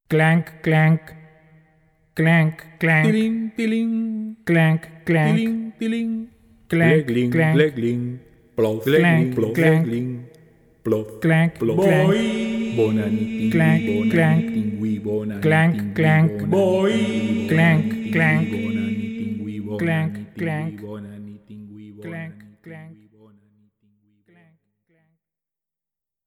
Clank, clank, clank, clank, Tiling, tiling, clank, clank, tiling, tiling. clank, Glegling, clank, glegling, plof, Clank, plof, clank. glegling, plof, clank, plof. clank, Bonani, Clank, tingui, clank. bonani, tingui, bonani, Clank, tingui, clank. bonani, Clank, tingui, clank. bonani, tingui, bonani, Clank, tingui, clank. bonani, tingui, clank, bonani, clank. tingui,